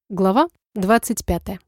Глава 25.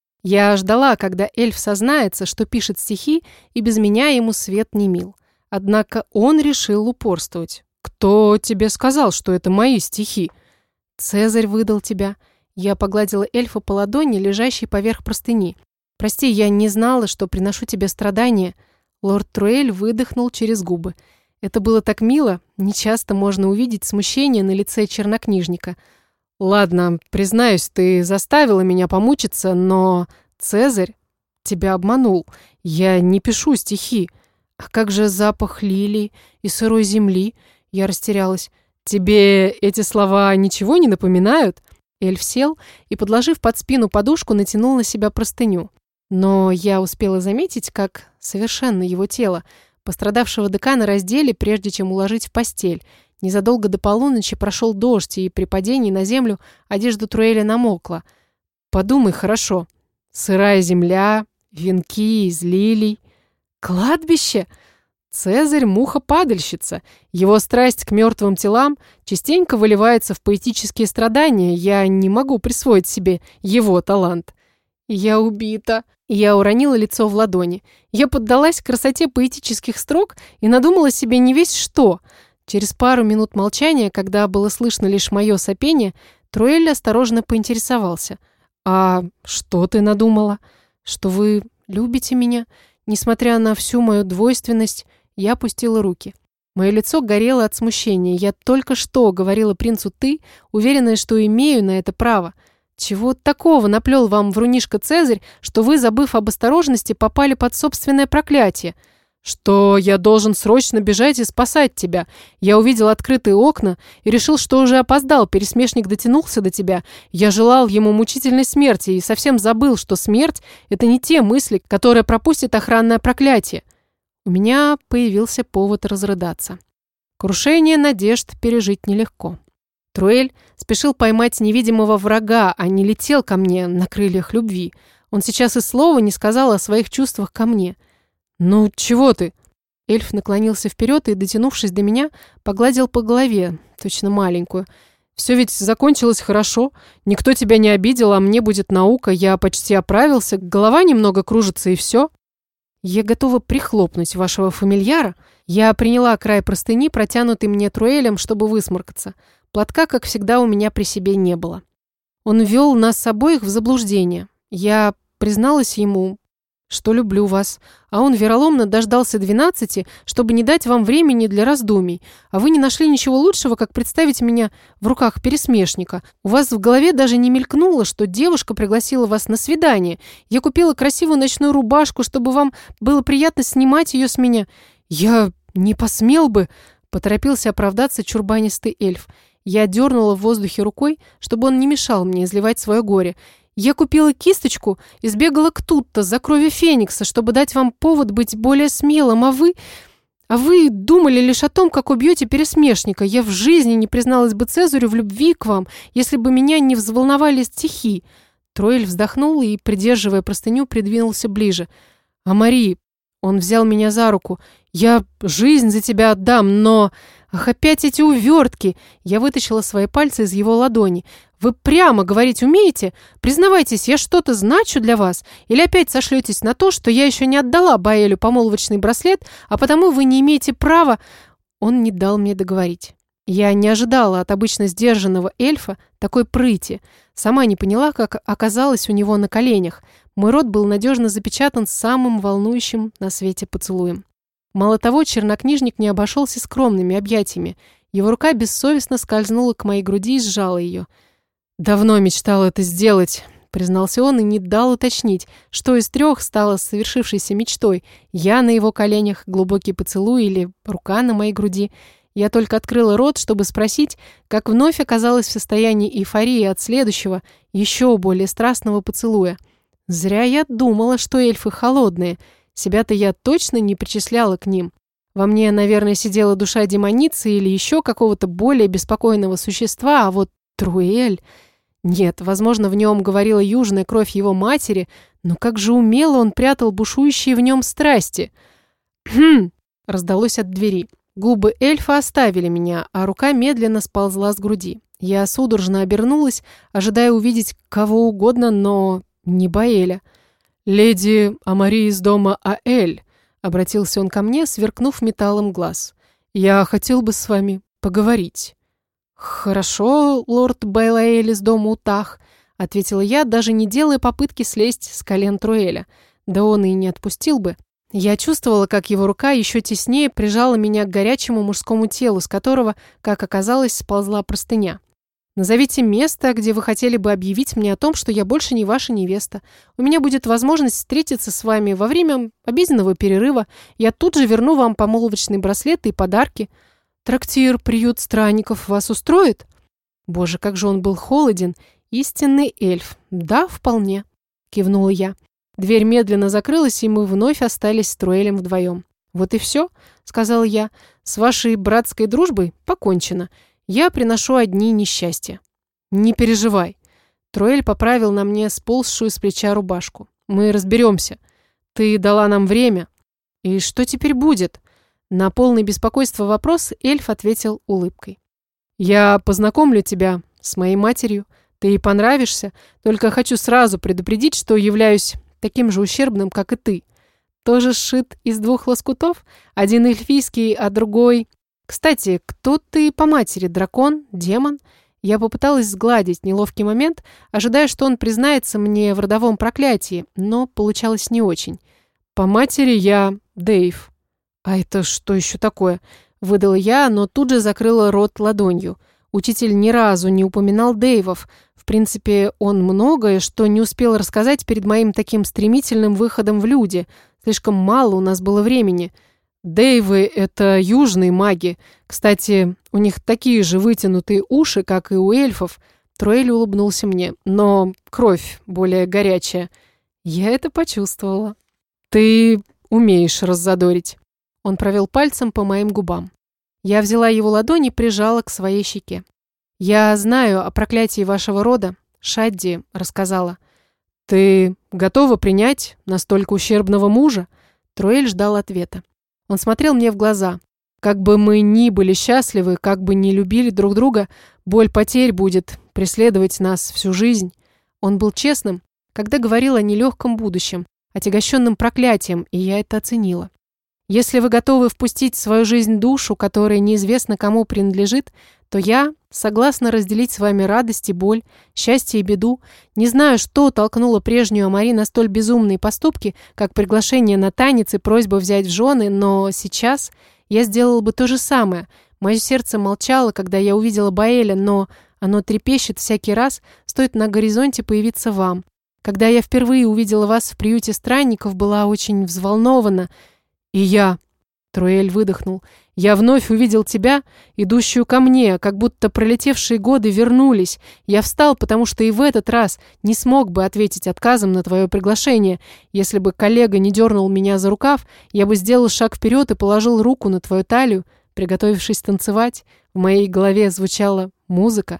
Я ждала, когда эльф сознается, что пишет стихи, и без меня ему свет не мил. Однако он решил упорствовать. «Кто тебе сказал, что это мои стихи?» «Цезарь выдал тебя». Я погладила эльфа по ладони, лежащей поверх простыни. «Прости, я не знала, что приношу тебе страдания». Лорд Труэль выдохнул через губы. Это было так мило, нечасто можно увидеть смущение на лице чернокнижника. «Ладно, признаюсь, ты заставила меня помучиться, но Цезарь тебя обманул. Я не пишу стихи. А как же запах лилий и сырой земли?» Я растерялась. «Тебе эти слова ничего не напоминают?» Эльф сел и, подложив под спину подушку, натянул на себя простыню. Но я успела заметить, как совершенно его тело. Пострадавшего декана раздели, прежде чем уложить в постель. Незадолго до полуночи прошел дождь, и при падении на землю одежда Труэля намокла. Подумай хорошо. Сырая земля, венки из лилий. Кладбище? Цезарь – муха-падальщица. Его страсть к мертвым телам частенько выливается в поэтические страдания. Я не могу присвоить себе его талант. Я убита. Я уронила лицо в ладони. Я поддалась красоте поэтических строк и надумала себе не весть что. Через пару минут молчания, когда было слышно лишь мое сопение, Труэль осторожно поинтересовался. «А что ты надумала? Что вы любите меня?» Несмотря на всю мою двойственность, я опустила руки. Мое лицо горело от смущения. Я только что говорила принцу «ты», уверенная, что имею на это право. Чего такого наплел вам врунишка Цезарь, что вы, забыв об осторожности, попали под собственное проклятие? Что я должен срочно бежать и спасать тебя. Я увидел открытые окна и решил, что уже опоздал. Пересмешник дотянулся до тебя. Я желал ему мучительной смерти и совсем забыл, что смерть – это не те мысли, которые пропустит охранное проклятие. У меня появился повод разрыдаться. Крушение надежд пережить нелегко. Труэль спешил поймать невидимого врага, а не летел ко мне на крыльях любви. Он сейчас и слова не сказал о своих чувствах ко мне. «Ну, чего ты?» Эльф наклонился вперед и, дотянувшись до меня, погладил по голове, точно маленькую. «Все ведь закончилось хорошо. Никто тебя не обидел, а мне будет наука. Я почти оправился, голова немного кружится и все». «Я готова прихлопнуть вашего фамильяра». Я приняла край простыни, протянутый мне Труэлем, чтобы высморкаться. Платка, как всегда, у меня при себе не было. Он ввел нас обоих в заблуждение. Я призналась ему, что люблю вас, а он вероломно дождался 12, чтобы не дать вам времени для раздумий, а вы не нашли ничего лучшего, как представить меня в руках пересмешника. У вас в голове даже не мелькнуло, что девушка пригласила вас на свидание. Я купила красивую ночную рубашку, чтобы вам было приятно снимать ее с меня. Я не посмел бы, поторопился оправдаться чурбанистый эльф. Я дернула в воздухе рукой, чтобы он не мешал мне изливать свое горе. Я купила кисточку и сбегала к Тутто за кровью Феникса, чтобы дать вам повод быть более смелым, а вы думали лишь о том, как убьете пересмешника. Я в жизни не призналась бы Цезарю в любви к вам, если бы меня не взволновали стихи». Труэль вздохнул и, придерживая простыню, придвинулся ближе. «Амари!» Он взял меня за руку. «Я жизнь за тебя отдам, но...» «Ах, опять эти увертки!» Я вытащила свои пальцы из его ладони. «Вы прямо говорить умеете? Признавайтесь, я что-то значу для вас? Или опять сошлетесь на то, что я еще не отдала Баэлю помолвочный браслет, а потому вы не имеете права...» Он не дал мне договорить. Я не ожидала от обычно сдержанного эльфа такой прыти. Сама не поняла, как оказалась у него на коленях. Мой рот был надежно запечатан самым волнующим на свете поцелуем. Мало того, чернокнижник не обошелся скромными объятиями. Его рука бессовестно скользнула к моей груди и сжала ее. «Давно мечтал это сделать», — признался он и не дал уточнить, что из трех стало совершившейся мечтой. Я на его коленях, глубокий поцелуй или рука на моей груди. Я только открыла рот, чтобы спросить, как вновь оказалась в состоянии эйфории от следующего, еще более страстного поцелуя. Зря я думала, что эльфы холодные. Себя-то я точно не причисляла к ним. Во мне, наверное, сидела душа демоницы или еще какого-то более беспокойного существа, а вот Труэль... Нет, возможно, в нем говорила южная кровь его матери, но как же умело он прятал бушующие в нем страсти. «Хм!» — раздалось от двери. Губы эльфа оставили меня, а рука медленно сползла с груди. Я судорожно обернулась, ожидая увидеть кого угодно, но не Баэля. «Леди Амари из дома Аэль», — обратился он ко мне, сверкнув металлом глаз. «Я хотел бы с вами поговорить». «Хорошо, лорд Баэль из дома Утах», — ответила я, даже не делая попытки слезть с колен Труэля. Да он и не отпустил бы. Я чувствовала, как его рука еще теснее прижала меня к горячему мужскому телу, с которого, как оказалось, сползла простыня. «Назовите место, где вы хотели бы объявить мне о том, что я больше не ваша невеста. У меня будет возможность встретиться с вами во время обеденного перерыва. Я тут же верну вам помолвочные браслеты и подарки. Трактир, приют странников вас устроит?» Боже, как же он был холоден. Истинный эльф. «Да, вполне», — кивнула я. Дверь медленно закрылась, и мы вновь остались с Труэлем вдвоем. «Вот и все», — сказала я. «С вашей братской дружбой покончено. Я приношу одни несчастья». «Не переживай». Труэль поправил на мне сползшую с плеча рубашку. «Мы разберемся. Ты дала нам время». «И что теперь будет?» На полный беспокойства вопрос эльф ответил улыбкой. «Я познакомлю тебя с моей матерью. Ты ей понравишься. Только хочу сразу предупредить, что являюсь таким же ущербным, как и ты. Тоже сшит из двух лоскутов? Один эльфийский, а другой... Кстати, кто ты по матери? Дракон? Демон?» Я попыталась сгладить неловкий момент, ожидая, что он признается мне в родовом проклятии, но получалось не очень. «По матери я Дейв». «А это что еще такое?» — выдала я, но тут же закрыла рот ладонью. Учитель ни разу не упоминал Дейвов. В принципе, он многое, что не успел рассказать перед моим таким стремительным выходом в люди. Слишком мало у нас было времени. Дейвы — это южные маги. Кстати, у них такие же вытянутые уши, как и у эльфов. Труэль улыбнулся мне, но кровь более горячая. Я это почувствовала. «Ты умеешь раззадорить». Он провел пальцем по моим губам. Я взяла его ладонь и прижала к своей щеке. «Я знаю о проклятии вашего рода», — Шадди рассказала. «Ты готова принять настолько ущербного мужа?» Труэль ждал ответа. Он смотрел мне в глаза. «Как бы мы ни были счастливы, как бы ни любили друг друга, боль потерь будет преследовать нас всю жизнь». Он был честным, когда говорил о нелегком будущем, отягощенном проклятием, и я это оценила. «Если вы готовы впустить в свою жизнь душу, которая неизвестно кому принадлежит, то я согласна разделить с вами радость и боль, счастье и беду. Не знаю, что толкнуло прежнюю Амари на столь безумные поступки, как приглашение на танец и просьба взять в жены, но сейчас я сделала бы то же самое. Мое сердце молчало, когда я увидела Баэля, но оно трепещет всякий раз, стоит на горизонте появиться вам. Когда я впервые увидела вас в приюте странников, была очень взволнована. И я...» Труэль выдохнул. «Я вновь увидел тебя, идущую ко мне, как будто пролетевшие годы вернулись. Я встал, потому что и в этот раз не смог бы ответить отказом на твое приглашение. Если бы коллега не дернул меня за рукав, я бы сделал шаг вперед и положил руку на твою талию, приготовившись танцевать. В моей голове звучала музыка.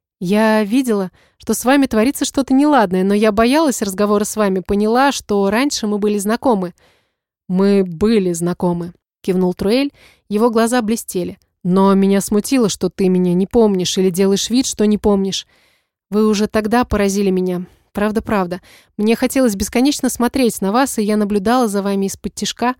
Я видела, что с вами творится что-то неладное, но я боялась разговора с вами, поняла, что раньше мы были знакомы». «Мы были знакомы», — кивнул Труэль, его глаза блестели. «Но меня смутило, что ты меня не помнишь или делаешь вид, что не помнишь. Вы уже тогда поразили меня. Правда. Мне хотелось бесконечно смотреть на вас, и я наблюдала за вами из-под тишка.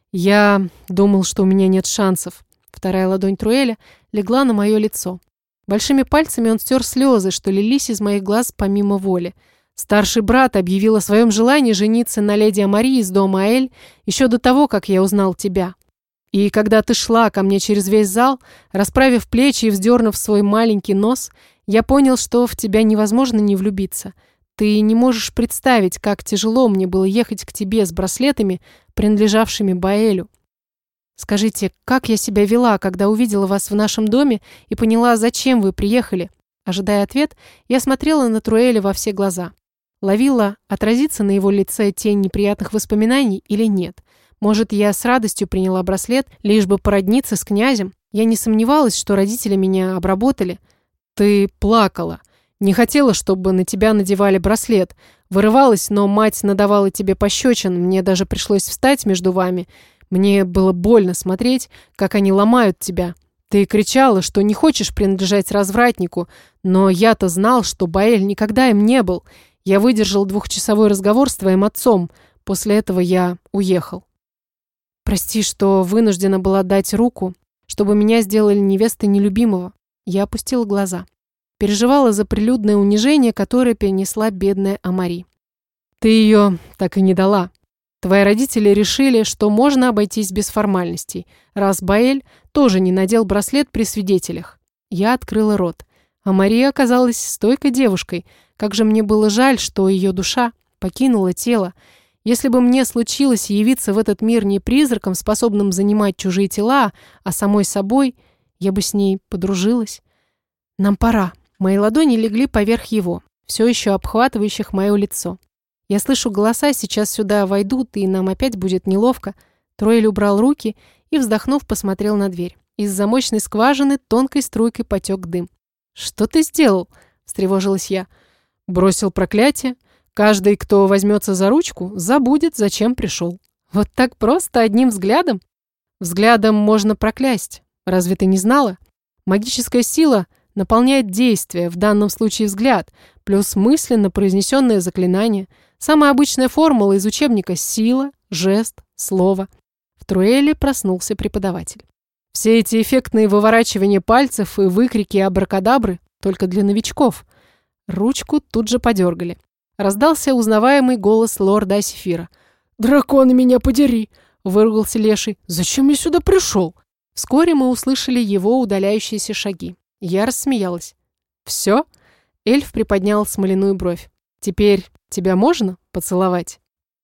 Я думал, что у меня нет шансов». Вторая ладонь Труэля легла на мое лицо. Большими пальцами он стер слезы, что лились из моих глаз помимо воли. «Старший брат объявил о своем желании жениться на леди Амари из дома Аэль еще до того, как я узнал тебя. И когда ты шла ко мне через весь зал, расправив плечи и вздернув свой маленький нос, я понял, что в тебя невозможно не влюбиться. Ты не можешь представить, как тяжело мне было ехать к тебе с браслетами, принадлежавшими Баэлю. Скажите, как я себя вела, когда увидела вас в нашем доме и поняла, зачем вы приехали?» Ожидая ответ, я смотрела на Труэля во все глаза. Ловила, отразится на его лице тень неприятных воспоминаний или нет. Может, я с радостью приняла браслет, лишь бы породниться с князем. Я не сомневалась, что родители меня обработали. «Ты плакала. Не хотела, чтобы на тебя надевали браслет. Вырывалась, но мать надавала тебе пощечин. Мне даже пришлось встать между вами. Мне было больно смотреть, как они ломают тебя. Ты кричала, что не хочешь принадлежать развратнику, но я-то знал, что Баэль никогда им не был. Я выдержал 2-часовой разговор с твоим отцом. После этого я уехал. Прости, что вынуждена была дать руку, чтобы меня сделали невестой нелюбимого. Я опустила глаза. Переживала за прилюдное унижение, которое перенесла бедная Амари. Ты ее так и не дала. Твои родители решили, что можно обойтись без формальностей, раз Баэль тоже не надел браслет при свидетелях. Я открыла рот. А Мария оказалась стойкой девушкой. Как же мне было жаль, что ее душа покинула тело. Если бы мне случилось явиться в этот мир не призраком, способным занимать чужие тела, а самой собой, я бы с ней подружилась. Нам пора. Мои ладони легли поверх его, все еще обхватывающих мое лицо. Я слышу голоса, сейчас сюда войдут, и нам опять будет неловко. Троэль убрал руки и, вздохнув, посмотрел на дверь. Из замочной скважины тонкой струйкой потек дым. «Что ты сделал?» – встревожилась я. «Бросил проклятие. Каждый, кто возьмется за ручку, забудет, зачем пришел. Вот так просто, одним взглядом? Взглядом можно проклясть. Разве ты не знала? Магическая сила наполняет действие, в данном случае взгляд, плюс мысленно произнесенное заклинание. Самая обычная формула из учебника – сила, жест, слово». В Труэле проснулся преподаватель. Все эти эффектные выворачивания пальцев и выкрики абракадабры только для новичков. Ручку тут же подергали. Раздался узнаваемый голос лорда Асифира. «Драконы, меня подери!» – выругался Леший. «Зачем я сюда пришел?» Вскоре мы услышали его удаляющиеся шаги. Я рассмеялась. «Все?» – эльф приподнял смоляную бровь. «Теперь тебя можно поцеловать?»